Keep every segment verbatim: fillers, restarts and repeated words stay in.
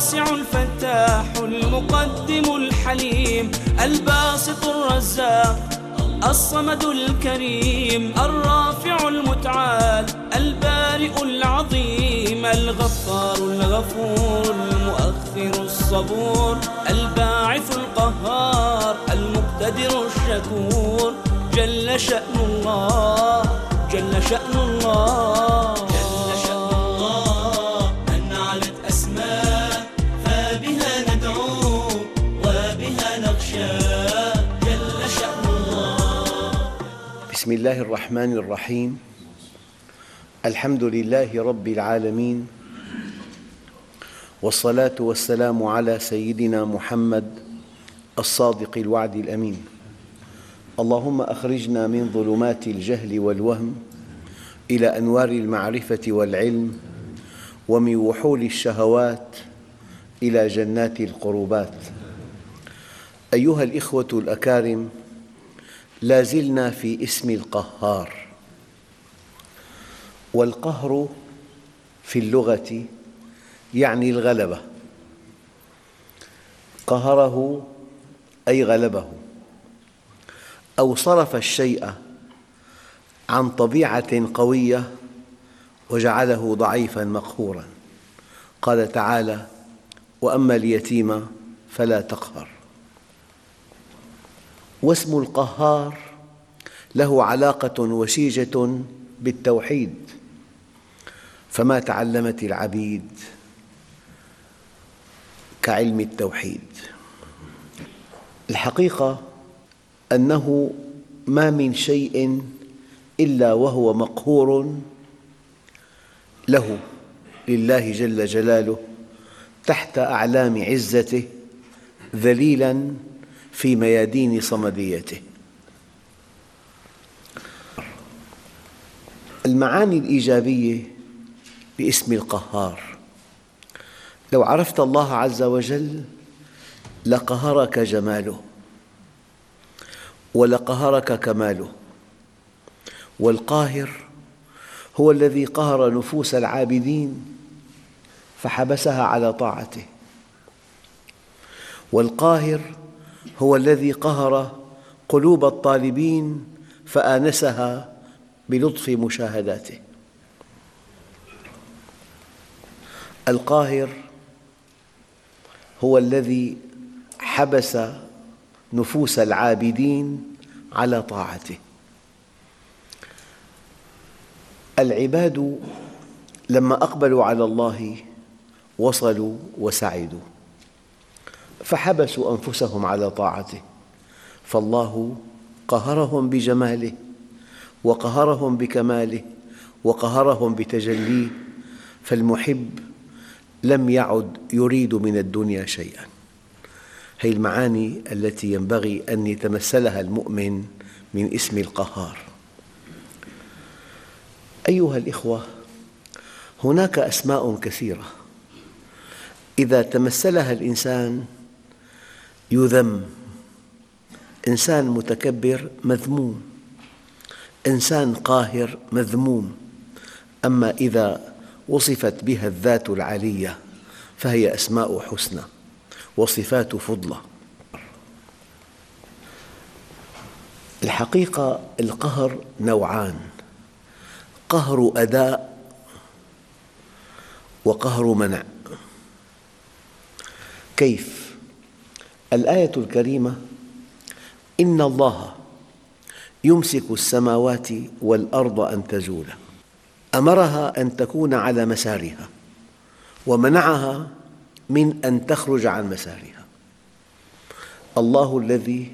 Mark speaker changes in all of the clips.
Speaker 1: الواسع الفتاح المقدم الحليم الباسط الرزاق الصمد الكريم الرافع المتعال البارئ العظيم الغفار الغفور المؤخر الصبور الباعث القهار المقتدر الشكور جل شأن الله جل شأن الله
Speaker 2: جل شأن الله من علت أسماء فبها ندعو وبها نخشى جل شأن الله.
Speaker 3: بسم الله الرحمن الرحيم. الحمد لله رب العالمين، والصلاة والسلام على سيدنا محمد الصادق الوعد الأمين. اللهم أخرجنا من ظلمات الجهل والوهم إلى أنوار المعرفة والعلم، ومن وحول الشهوات إلى جنات القربات. أيها الإخوة الأكارم، لا زلنا في اسم القهار، والقهر في اللغة يعني الغلبة. قهره أي غلبه، أو صرف الشيء عن طبيعة قوية وجعله ضعيفاً مقهوراً. قال تعالى: وأما اليتيم فلا تقهر. واسم القهار له علاقة وشيجة بالتوحيد، فما تعلمت العبيد كعلم التوحيد. الحقيقة أنه ما من شيء إلا وهو مقهور له، لله جل جلاله، تحت أعلام عزته، ذليلاً في ميادين صمديته. المعاني الإيجابية باسم القهار: لو عرفت الله عز وجل لقهرك جماله، ولقهرك كماله. والقاهر هو الذي قهر نفوس العابدين فحبسها على طاعته، والقاهر هو الذي قهر قلوب الطالبين فآنسها بلطف مشاهداته. القاهر هو الذي حبس نفوس العابدين على طاعته. العباد لما أقبلوا على الله وصلوا وسعدوا، فحبسوا أنفسهم على طاعته، فالله قهرهم بجماله، وقهرهم بكماله، وقهرهم بتجليه. فالمحب لم يعد يريد من الدنيا شيئاً. هذه المعاني التي ينبغي أن يتمثلها المؤمن من اسم القهار. أيها الإخوة، هناك أسماء كثيرة إذا تمثلها الإنسان يذم. إنسان متكبر مذموم، إنسان قاهر مذموم. أما إذا وصفت بها الذات العالية فهي أسماء حسنى وصفات فضلى. الحقيقة القهر نوعان: قهر أداء وقهر منع. كيف؟ الآية الكريمة: إن الله يمسك السماوات والأرض أن تزولا، أمرها أن تكون على مسارها، ومنعها من أن تخرج عن مسارها. الله الذي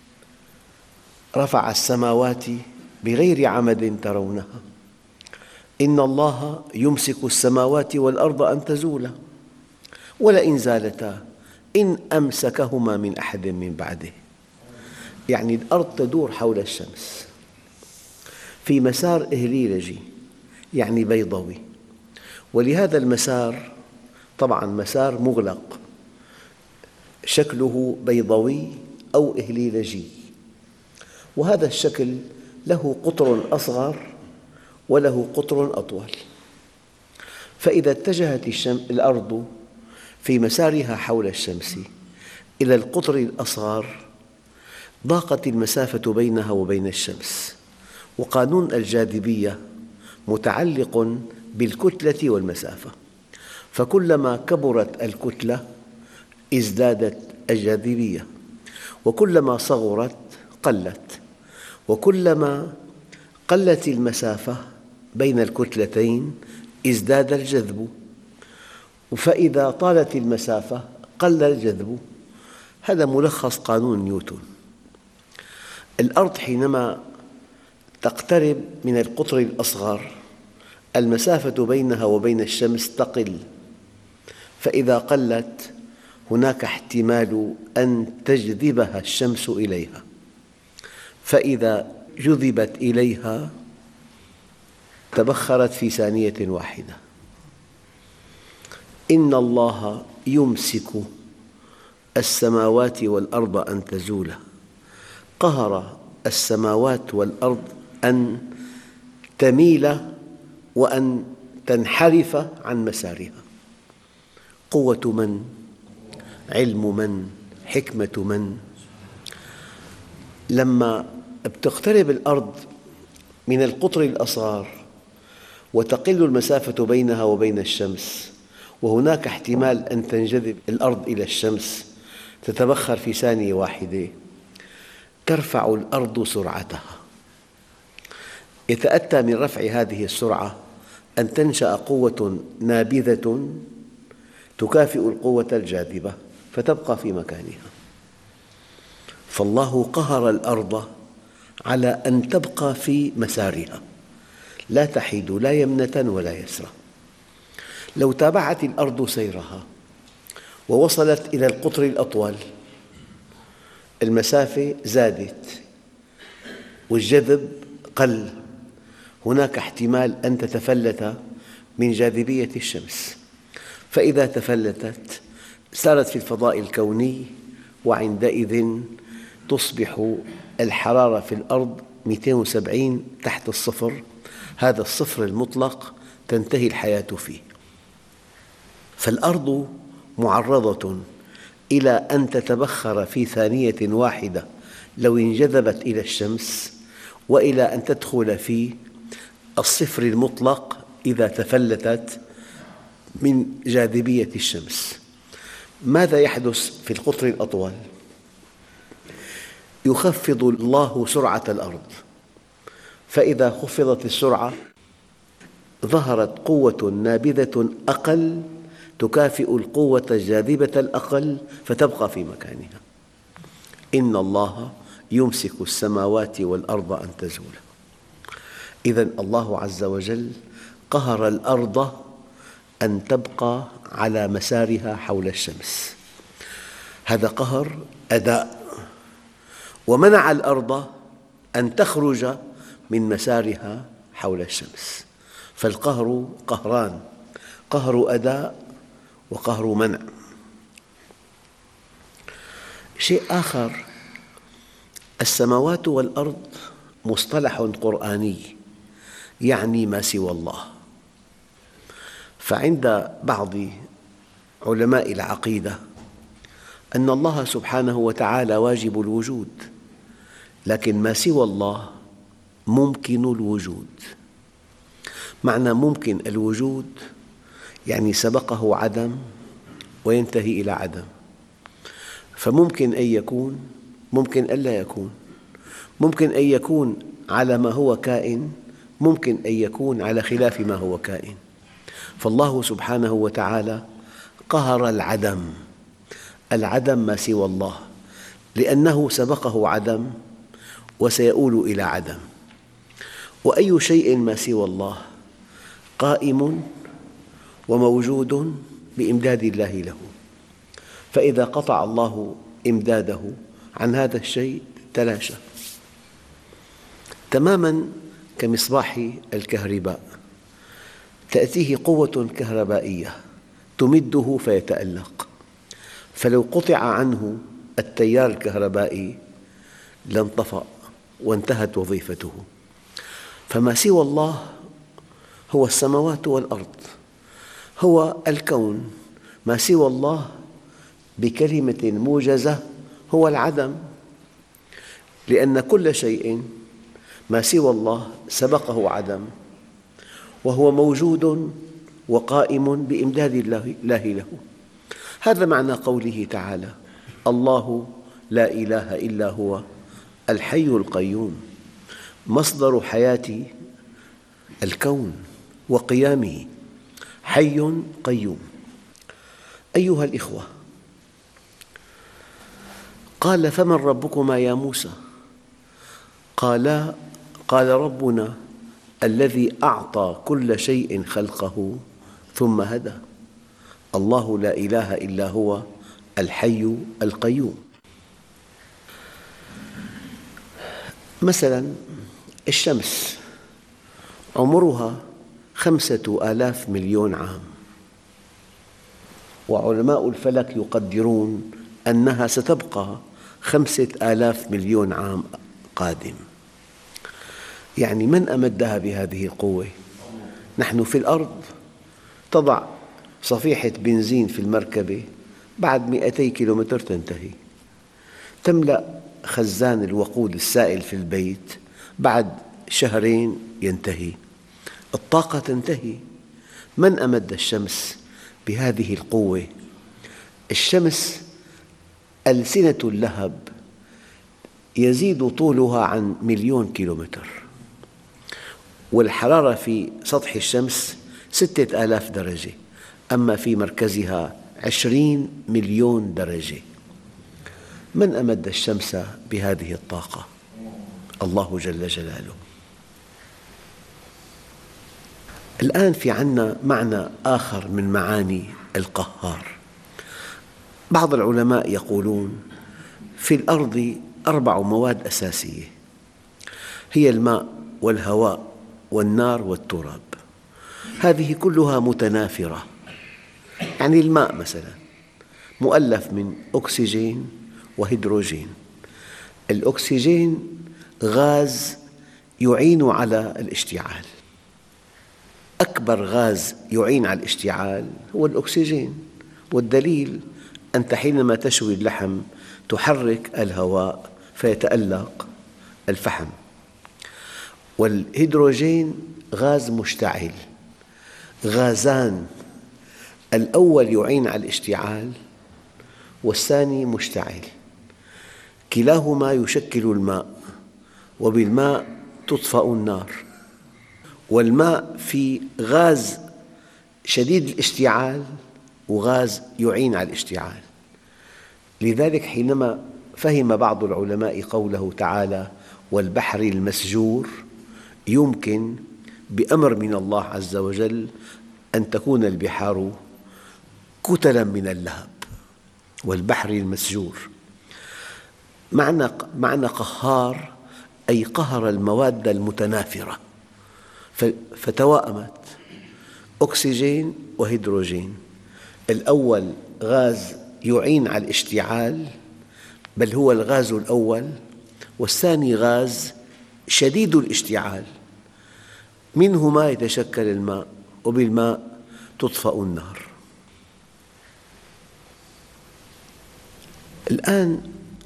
Speaker 3: رفع السماوات بغير عمد ترونها، إن الله يمسك السماوات والأرض أن تزولا ولئن زالتا إن أمسكهما من أحد من بعده. يعني الأرض تدور حول الشمس في مسار إهليلجي، يعني بيضوي، ولهذا المسار طبعاً مسار مغلق، شكله بيضوي أو إهليلجي، وهذا الشكل له قطر أصغر وله قطر أطول. فإذا اتجهت الأرض في مسارها حول الشمس إلى القطر الأصغر ضاقت المسافة بينها وبين الشمس، وقانون الجاذبية متعلق بالكتلة والمسافة، فكلما كبرت الكتلة ازدادت الجاذبية، وكلما صغرت قلت، وكلما قلت المسافة بين الكتلتين ازداد الجذب، فإذا طالت المسافة قل الجذب. هذا ملخص قانون نيوتن. الأرض حينما تقترب من القطر الأصغر المسافة بينها وبين الشمس تقل، فإذا قلت هناك احتمال أن تجذبها الشمس إليها، فإذا جذبت إليها تبخرت في ثانية واحدة. إن الله يمسك السماوات والأرض أن تزولا، قهر السماوات والأرض أن تميل وأن تنحرف عن مسارها. قوة من؟ علم من؟ حكمة من؟ لما تقترب الأرض من القطر الأصغر وتقل المسافة بينها وبين الشمس، وهناك احتمال أن تنجذب الأرض إلى الشمس تتبخر في ثانية واحدة، ترفع الأرض سرعتها. يتأتى من رفع هذه السرعة أن تنشأ قوة نابذة تكافئ القوة الجاذبة فتبقى في مكانها. فالله قهر الأرض على أن تبقى في مسارها، لا تحيد لا يمنة ولا يسرى. لو تابعت الأرض سيرها ووصلت إلى القطر الأطول المسافة زادت والجذب قل، هناك احتمال أن تتفلت من جاذبية الشمس، فإذا تفلتت سارت في الفضاء الكوني، وعندئذ تصبح الحرارة في الأرض مئتين وسبعين تحت الصفر، هذا الصفر المطلق تنتهي الحياة فيه. فالأرض معرضة إلى أن تتبخر في ثانية واحدة لو انجذبت إلى الشمس، وإلى أن تدخل في الصفر المطلق إذا تفلتت من جاذبية الشمس. ماذا يحدث في القطر الأطول؟ يخفض الله سرعة الأرض، فإذا خفضت السرعة ظهرت قوة نابذة أقل تكافئ القوة الجاذبة الأقل فتبقى في مكانها. إن الله يمسك السماوات والأرض أن تزولا. إذن الله عز وجل قهر الأرض أن تبقى على مسارها حول الشمس، هذا قهر أداء، ومنع الأرض أن تخرج من مسارها حول الشمس. فالقهر قهران، قهر أداء وقهر منع. شيء آخر، السماوات والأرض مصطلح قرآني يعني ما سوى الله. فعند بعض علماء العقيدة أن الله سبحانه وتعالى واجب الوجود، لكن ما سوى الله ممكن الوجود. معنى ممكن الوجود يعني سبقه عدم وينتهي إلى عدم، فممكن أن يكون، ممكن ألا يكون، ممكن أن يكون على ما هو كائن، ممكن أن يكون على خلاف ما هو كائن. فالله سبحانه وتعالى قهر العدم، العدم ما سوى الله، لأنه سبقه عدم وسيؤول إلى عدم. وأي شيء ما سوى الله قائم وموجود بإمداد الله له، فإذا قطع الله إمداده عن هذا الشيء تلاشى. تماماً كمصباح الكهرباء، تأتيه قوة كهربائية تمده فيتألق، فلو قطع عنه التيار الكهربائي لانطفأ وانتهت وظيفته. فما سوى الله هو السماوات والأرض، هو الكون، ما سوى الله بكلمة موجزة هو العدم، لأن كل شيء ما سوى الله سبقه عدم، وهو موجود وقائم بإمداد الله له. هذا معنى قوله تعالى: الله لا إله إلا هو الحي القيوم، مصدر حياة الكون وقيامه، حي قيوم. أيها الإخوة، قال: فمن ربكما يا موسى؟ قالا: قال ربنا الذي أعطى كل شيء خلقه ثم هدى، الله لا إله إلا هو الحي القيوم. مثلاً الشمس عمرها خمسة آلاف مليون عام، وعلماء الفلك يقدرون أنها ستبقى خمسة آلاف مليون عام قادم. يعني من أمدها بهذه القوة؟ نحن في الأرض تضع صفيحة بنزين في المركبة بعد مئتي كيلومتر تنتهي، تملأ خزان الوقود السائل في البيت بعد شهرين ينتهي، الطاقة تنتهي. من أمد الشمس بهذه القوة؟ الشمس ألسنة اللهب يزيد طولها عن مليون كيلومتر، والحرارة في سطح الشمس ستة آلاف درجة، أما في مركزها عشرين مليون درجة. من أمد الشمس بهذه الطاقة؟ الله جل جلاله. الآن في عنا معنى آخر من معاني القهار. بعض العلماء يقولون في الأرض أربع مواد أساسية، هي الماء والهواء والنار والتراب، هذه كلها متنافرة. يعني الماء مثلاً مؤلف من أكسجين وهيدروجين. الأكسجين غاز يعين على الاشتعال، أكبر غاز يعين على الاشتعال هو الأكسجين، والدليل أنت حينما تشوي اللحم تحرك الهواء فيتألق الفحم. والهيدروجين غاز مشتعل، غازان، الأول يعين على الاشتعال والثاني مشتعل، كلاهما يشكل الماء، وبالماء تطفأ النار. والماء في غاز شديد الاشتعال وغاز يعين على الاشتعال. لذلك حينما فهم بعض العلماء قوله تعالى: والبحر المسجور، يمكن بأمر من الله عز وجل أن تكون البحار كتلاً من اللهب، والبحر المسجور. معنى معنى قهار أي قهر المواد المتنافرة فتواءمت، أكسجين وهيدروجين، الأول غاز يعين على الاشتعال بل هو الغاز الأول، والثاني غاز شديد الاشتعال، منهما يتشكل الماء، وبالماء تطفأ النار. الآن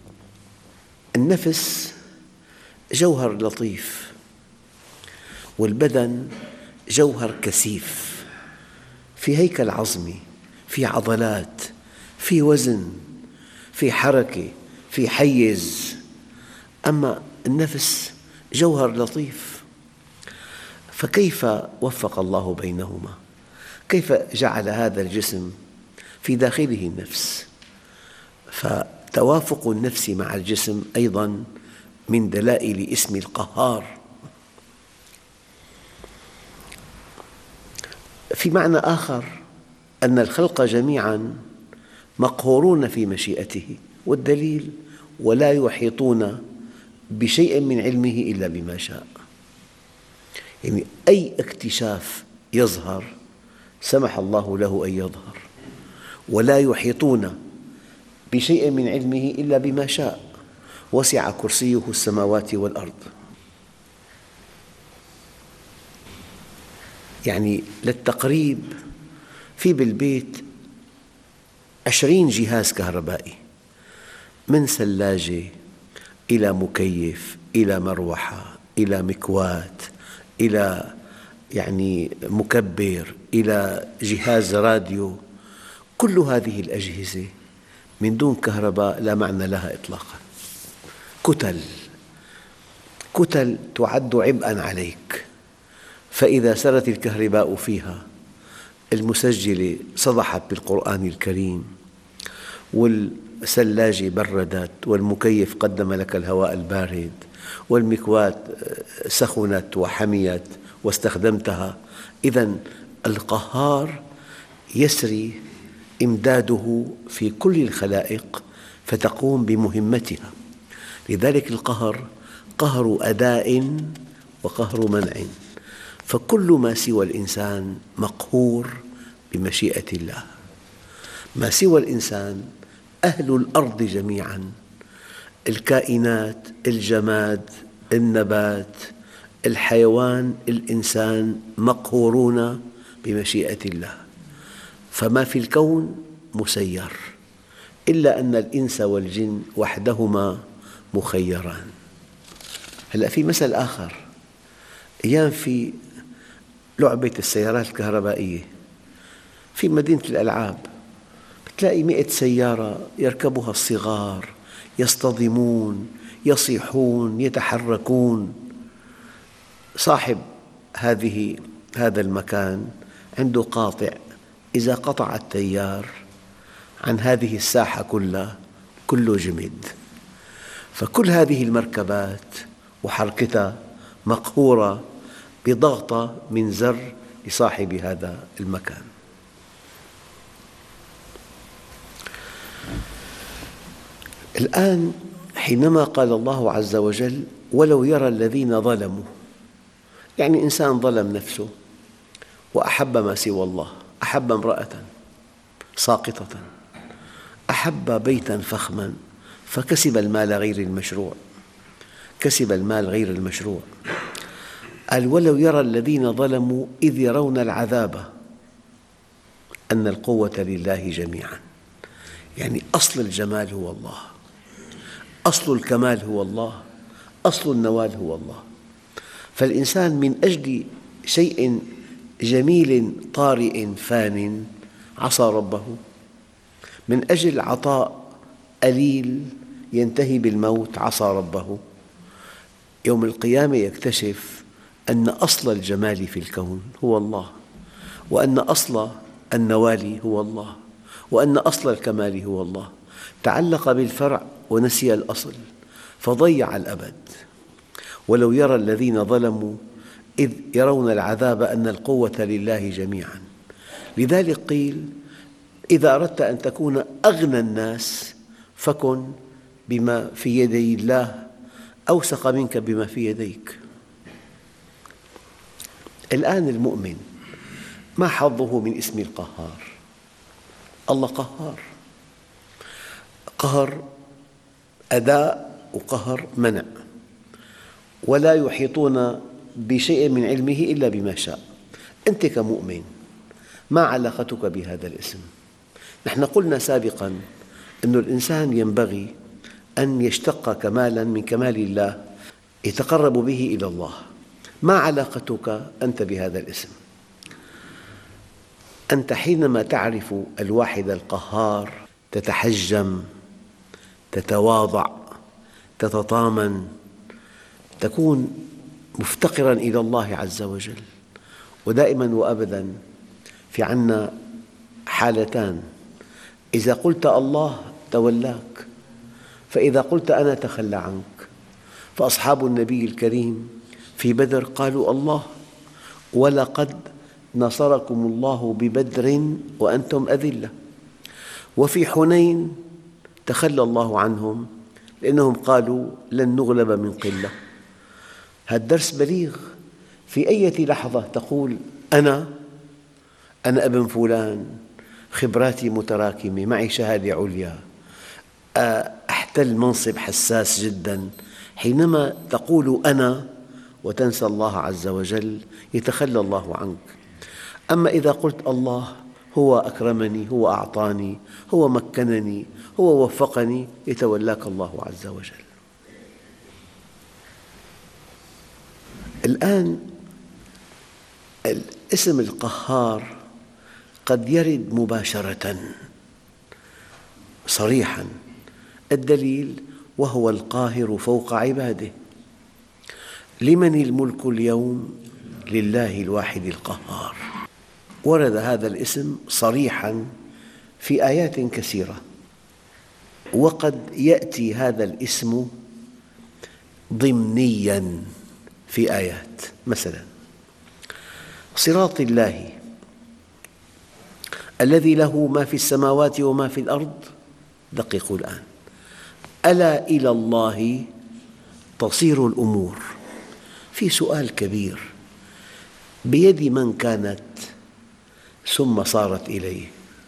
Speaker 3: النفس جوهر لطيف، والبدن جوهر كثيف، في هيكل عظمي، في عضلات، في وزن، في حركة، في حيز. أما النفس جوهر لطيف، فكيف وفق الله بينهما؟ كيف جعل هذا الجسم في داخله النفس؟ فتوافق النفس مع الجسم أيضاً من دلائل اسم القهار. في معنى آخر أن الخلق جميعاً مقهورون في مشيئته، والدليل: ولا يحيطون بشيء من علمه إلا بما شاء. يعني أي اكتشاف يظهر سمح الله له أن يظهر، ولا يحيطون بشيء من علمه إلا بما شاء، وسع كرسيه السماوات والأرض. يعني للتقريب، في بالبيت عشرين جهاز كهربائي، من ثلاجة إلى مكيف إلى مروحة إلى مكواة إلى يعني مكبر إلى جهاز راديو، كل هذه الأجهزة من دون كهرباء لا معنى لها إطلاقاً. كتل كتل تعد عبئاً عليك، فإذا سرت الكهرباء فيها المسجلة صدحت بالقرآن الكريم، والثلاجة بردت، والمكيف قدم لك الهواء البارد، والمكواة سخنت وحميت واستخدمتها، إذن القهار يسري إمداده في كل الخلائق فتقوم بمهمتها. لذلك القهر قهر أداء وقهر منع، فكل ما سوى الإنسان مقهور بمشيئة الله. ما سوى الإنسان أهل الأرض جميعاً، الكائنات، الجماد، النبات، الحيوان، الإنسان، مقهورون بمشيئة الله. فما في الكون مسير، إلا أن الإنس والجن وحدهما مخيران. هلأ في مثل آخر، أيام في لعبة السيارات الكهربائية في مدينة الألعاب، تلاقي مئة سيارة يركبها الصغار، يصطدمون، يصيحون، يتحركون. صاحب هذه هذا المكان عنده قاطع، إذا قطع التيار عن هذه الساحة كلها كله جمد. فكل هذه المركبات وحركتها مقهورة بضغطة من زر لصاحب هذا المكان. الآن حينما قال الله عز وجل ولو يرى الذين ظلموا، يعني إنسان ظلم نفسه وأحب ما سوى الله، أحب امرأة ساقطة، أحب بيتا فخما فكسب المال غير المشروع، كسب المال غير المشروع. قال ولو يرى الذين ظلموا إذ يرون العذاب أن القوة لله جميعا، يعني أصل الجمال هو الله، أصل الكمال هو الله، أصل النوال هو الله. فالإنسان من أجل شيء جميل طارئ فان عصى ربه، من أجل عطاء قليل ينتهي بالموت عصى ربه. يوم القيامة يكتشف أن أصل الجمال في الكون هو الله، وأن أصل النوال هو الله، وأن أصل الكمال هو الله. تعلق بالفرع ونسي الأصل فضيع الأبد. ولو يرى الذين ظلموا إذ يرون العذاب أن القوة لله جميعا. لذلك قيل إذا أردت أن تكون أغنى الناس فكن بما في يدي الله أوثق منك بما في يديك. الآن المؤمن ما حظه من اسم القهار؟ الله قهار، قهر أداء وقهر منع، ولا يحيطون بشيء من علمه إلا بما شاء. أنت كمؤمن ما علاقتك بهذا الاسم؟ نحن قلنا سابقاً أن الإنسان ينبغي أن يشتق كمالاً من كمال الله يتقرب به إلى الله. ما علاقتك أنت بهذا الاسم؟ أنت حينما تعرف الواحد القهار تتحجم، تتواضع، تتطامن، تكون مفتقراً إلى الله عز وجل. ودائماً وأبداً في عنا حالتان، إذا قلت الله تولاك، فإذا قلت أنا تخلى عنك. فأصحاب النبي الكريم في بدر قالوا الله ولقد نصركم الله ببدر وأنتم أذلة، وفي حنين تخلى الله عنهم لأنهم قالوا لن نغلب من قلة. هذا الدرس بليغ. في أي لحظة تقول أنا أنا ابن فلان، خبراتي متراكمة، معي شهادة عليا، أحتل منصب حساس جدا، حينما تقول أنا وتنسى الله عز وجل يتخلى الله عنك. أما إذا قلت الله هو أكرمني، هو أعطاني، هو مكنني، هو وفقني، يتولاك الله عز وجل. الآن الاسم القهار قد يرد مباشرة صريحاً، الدليل: وهو القاهر فوق عباده. لمن الملك اليوم؟ لله الواحد القهار. ورد هذا الاسم صريحاً في آيات كثيرة، وقد يأتي هذا الاسم ضمنياً في آيات. مثلاً صراط الله الذي له ما في السماوات وما في الأرض. دققوا الآن: ألا إلى الله تصير الأمور. في سؤال كبير: بيد من كانت ثم صارت إليه؟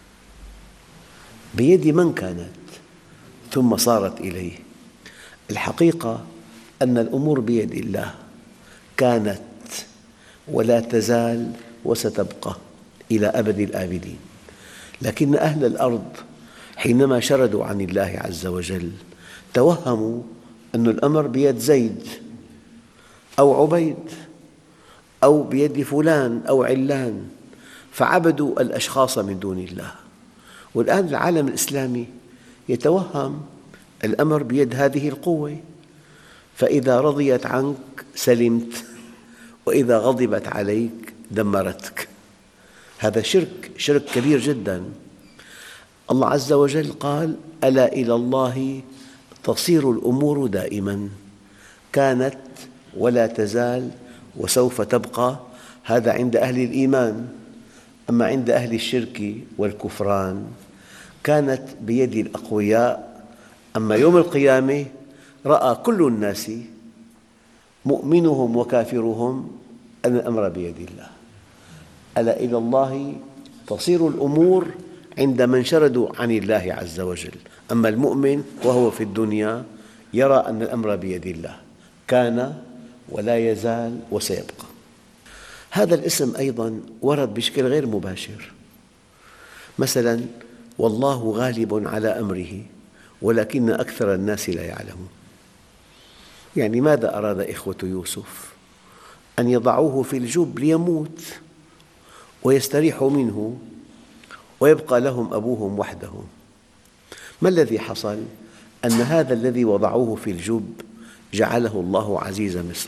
Speaker 3: بيد من كانت ثم صارت إليه؟ الحقيقة أن الأمور بيد الله، كانت ولا تزال وستبقى إلى أبد الآبدين. لكن أهل الأرض حينما شردوا عن الله عز وجل توهموا أن الأمر بيد زيد أو عبيد أو بيد فلان أو علان، فعبدوا الأشخاص من دون الله. والآن العالم الإسلامي يتوهم الأمر بيد هذه القوة، فإذا رضيت عنك سلمت، وإذا غضبت عليك دمرتك. هذا شرك، شرك كبير جداً. الله عز وجل قال: ألا إلى الله تصير الأمور دائماً، كانت ولا تزال وسوف تبقى. هذا عند أهل الإيمان. أما عند أهل الشرك والكفران كانت بيد الأقوياء. أما يوم القيامة رأى كل الناس مؤمنهم وكافرهم أن الأمر بيد الله. ألا إلى الله تصير الأمور عند من شردوا عن الله عز وجل. أما المؤمن وهو في الدنيا يرى أن الأمر بيد الله، كان ولا يزال وسيبقى. هذا الاسم أيضاً ورد بشكل غير مباشر. مثلاً: والله غالب على أمره ولكن أكثر الناس لا يعلمون. يعني ماذا أراد إخوة يوسف؟ أن يضعوه في الجب ليموت ويستريحوا منه ويبقى لهم أبوهم وحدهم. ما الذي حصل؟ أن هذا الذي وضعوه في الجب جعله الله عزيز مصر.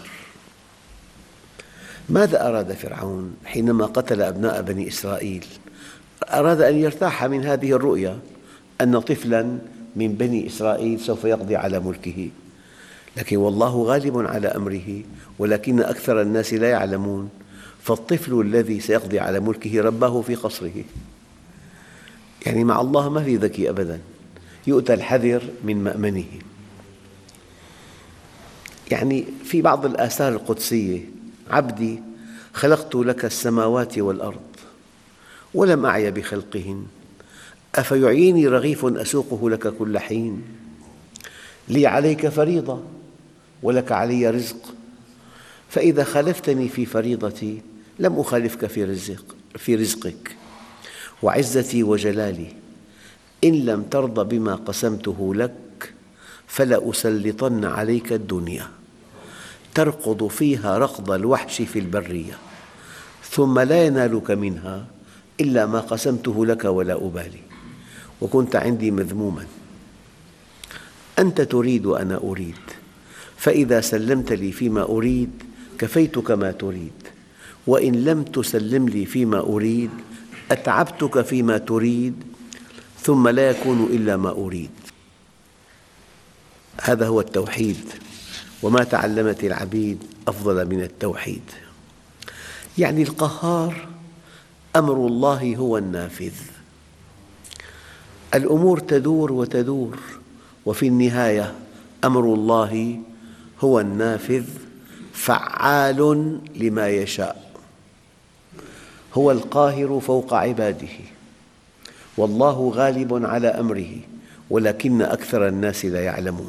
Speaker 3: ماذا أراد فرعون حينما قتل أبناء بني إسرائيل؟ أراد أن يرتاح من هذه الرؤيا أن طفلاً من بني إسرائيل سوف يقضي على ملكه. لكن والله غالب على أمره ولكن أكثر الناس لا يعلمون. فالطفل الذي سيقضي على ملكه رباه في قصره. يعني مع الله ما في ذكي أبداً، يؤتى الحذر من مأمنه. يعني في بعض الآثار القدسية: عبدي خلقت لك السماوات والأرض ولم أعي بخلقهن، أفيعيني رغيف أسوقه لك كل حين، لي عليك فريضة ولك علي رزق، فإذا خالفتني في فريضتي لم أخالفك في رزق في رزقك، وعزتي وجلالي إن لم ترض بما قسمته لك فلأسلطن عليك الدنيا ترقض فيها رقض الوحش في البرية، ثم لا ينالك منها إلا ما قسمته لك ولا أبالي، وكنت عندي مذموما. أنت تريد وأنا أريد، فإذا سلمت لي فيما أريد كفيتك ما تريد، وإن لم تسلم لي فيما أريد أتعبتك فيما تريد، ثم لا يكون إلا ما أريد. هذا هو التوحيد، وما تعلمت العبيد أفضل من التوحيد. يعني القهار أمر الله هو النافذ. الأمور تدور وتدور، وفي النهاية أمر الله هو النافذ فعال لما يشاء. هو القاهر فوق عباده، والله غالب على أمره ولكن أكثر الناس لا يعلمون.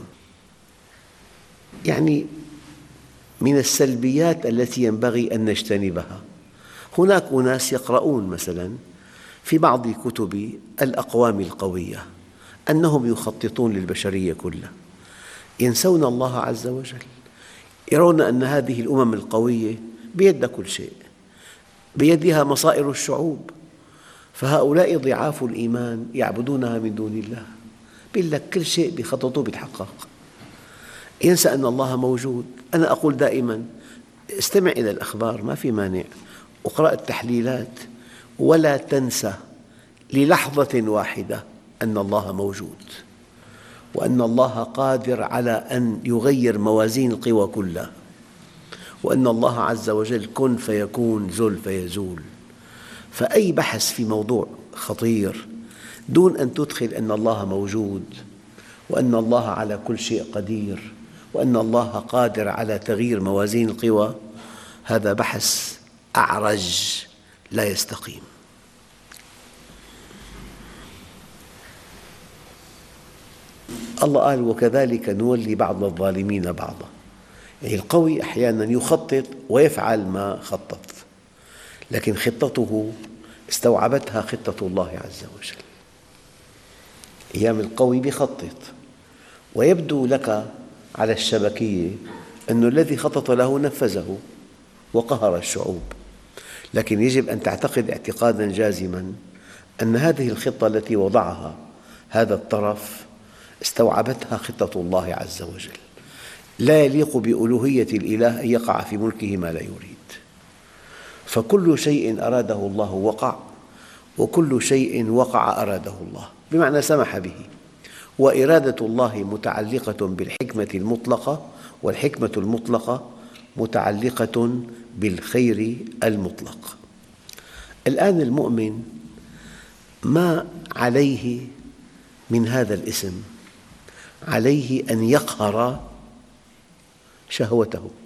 Speaker 3: يعني من السلبيات التي ينبغي أن نجتنبها، هناك أناس يقرؤون مثلاً في بعض كتب الأقوام القوية أنهم يخططون للبشرية كلها، ينسون الله عز وجل، يرون أن هذه الأمم القوية بيدها كل شيء، بيدها مصائر الشعوب، فهؤلاء ضعاف الإيمان يعبدونها من دون الله. بيقول لك كل شيء بيخططوه بيتحقق، ينسى أن الله موجود. أنا أقول دائما استمع إلى الأخبار، ما في مانع، واقرأ التحليلات، ولا تنسى للحظة واحدة أن الله موجود، وأن الله قادر على أن يغير موازين القوى كلها، وأن الله عز وجل كن فيكون زل فيزول. فأي بحث في موضوع خطير دون أن تدخل أن الله موجود، وأن الله على كل شيء قدير، وأن الله قادر على تغيير موازين القوى، هذا بحث أعرج لا يستقيم. الله قال: وكذلك نولي بعض الظالمين بعضا. يعني القوي أحياناً يخطط ويفعل ما خطط، لكن خطته استوعبتها خطة الله عز وجل. أيام القوي يخطط ويبدو لك على الشبكية أن الذي خطط له نفذه وقهر الشعوب، لكن يجب أن تعتقد اعتقاداً جازماً أن هذه الخطة التي وضعها هذا الطرف استوعبتها خطة الله عز وجل. لا يليق بألوهية الإله أن يقع في ملكه ما لا يريد، فكل شيء أراده الله وقع، وكل شيء وقع أراده الله، بمعنى سمح به. وإرادة الله متعلقة بالحكمة المطلقة، والحكمة المطلقة متعلقة بالخير المطلق. الآن المؤمن ما عليه من هذا الاسم، عليه أن يقهر شهوته.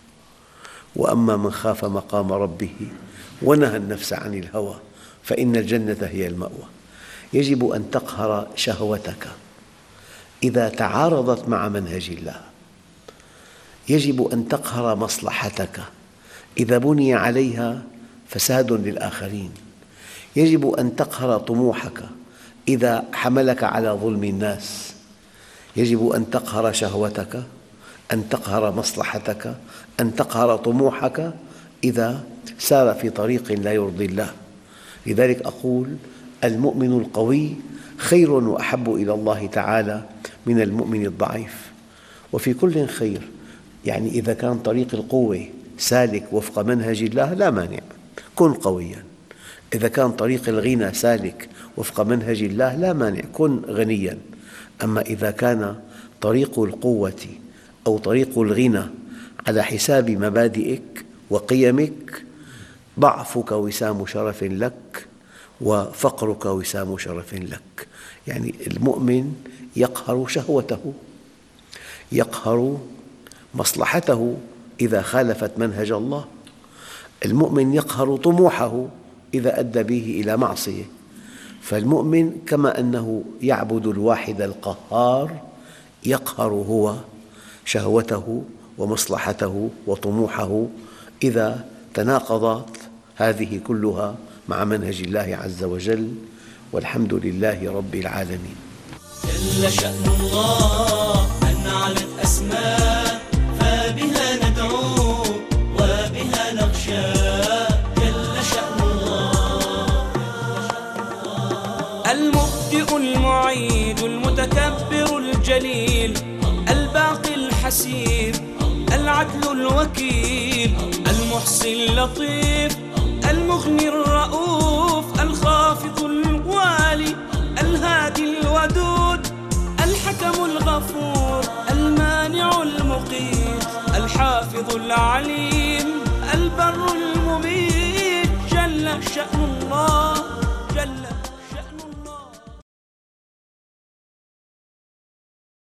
Speaker 3: وأما من خاف مقام ربه ونهى النفس عن الهوى فإن الجنة هي المأوى. يجب أن تقهر شهوتك إذا تعارضت مع منهج الله، يجب أن تقهر مصلحتك إذا بني عليها فساد للآخرين، يجب أن تقهر طموحك إذا حملك على ظلم الناس، يجب أن تقهر شهوتك، أن تقهر مصلحتك، أن تقهر طموحك إذا سار في طريق لا يرضي الله. لذلك أقول: المؤمن القوي خير وأحب إلى الله تعالى من المؤمن الضعيف، وفي كل خير. يعني إذا كان طريق القوة سالك وفق منهج الله لا مانع، كن قوياً. إذا كان طريق الغنى سالك وفق منهج الله لا مانع، كن غنياً. أما إذا كان طريق القوة أو طريق الغنى على حساب مبادئك وقيمك، ضعفك وسام شرف لك، وفقرك وسام شرف لك. يعني المؤمن يقهر شهوته، يقهر مصلحته إذا خالفت منهج الله. المؤمن يقهر طموحه إذا أدى به إلى معصية. فالمؤمن كما أنه يعبد الواحد القهار، يقهر هو شهوته ومصلحته وطموحه إذا تناقضت هذه كلها مع منهج الله عز وجل. والحمد لله رب العالمين.
Speaker 2: جل شأن الله أن علت أسماء، فبها ندعو وبها نخشى. جل شأن الله.
Speaker 1: المبدئ المعيد المتكبر الجليل، الباقي الحسيب العدل الوكيل، المحصي اللطيف المغني الرؤوف، الخافض الوالي الهادي الودود، الحكم الغفور المانع المقيت، الحافظ العليم البر المميت. جل شأن الله، جل